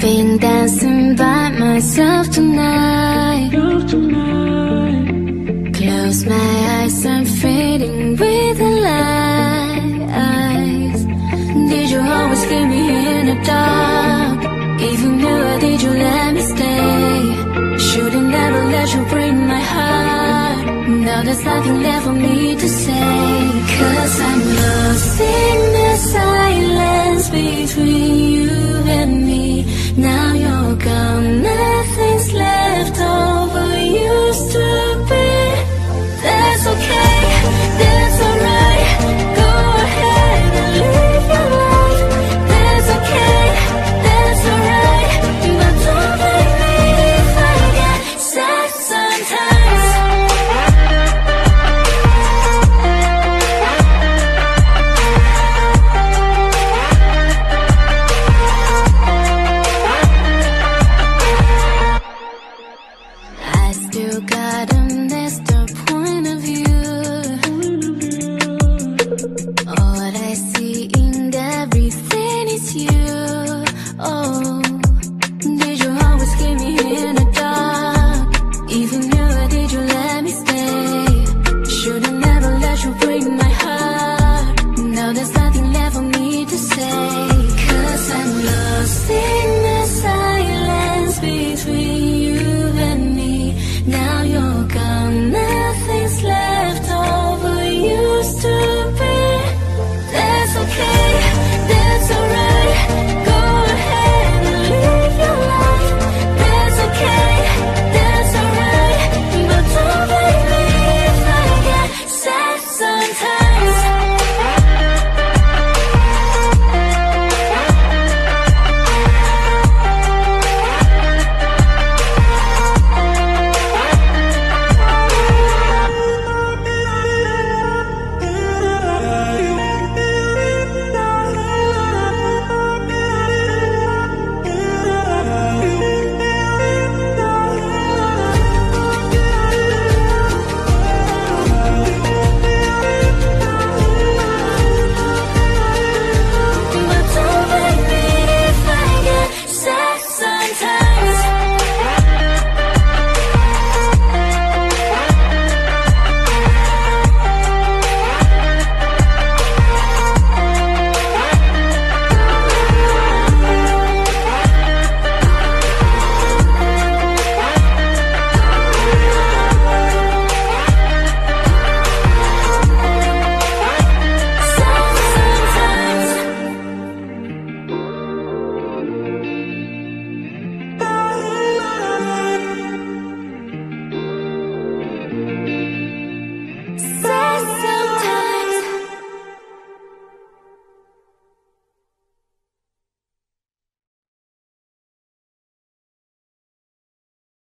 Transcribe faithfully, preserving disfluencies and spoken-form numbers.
Been dancing by myself tonight. Close my eyes, I'm fading with the lights. Did you always keep me in the dark? If you knew, why did you let me stay? Should've never let you break my heart. Now there's nothing left for me to say.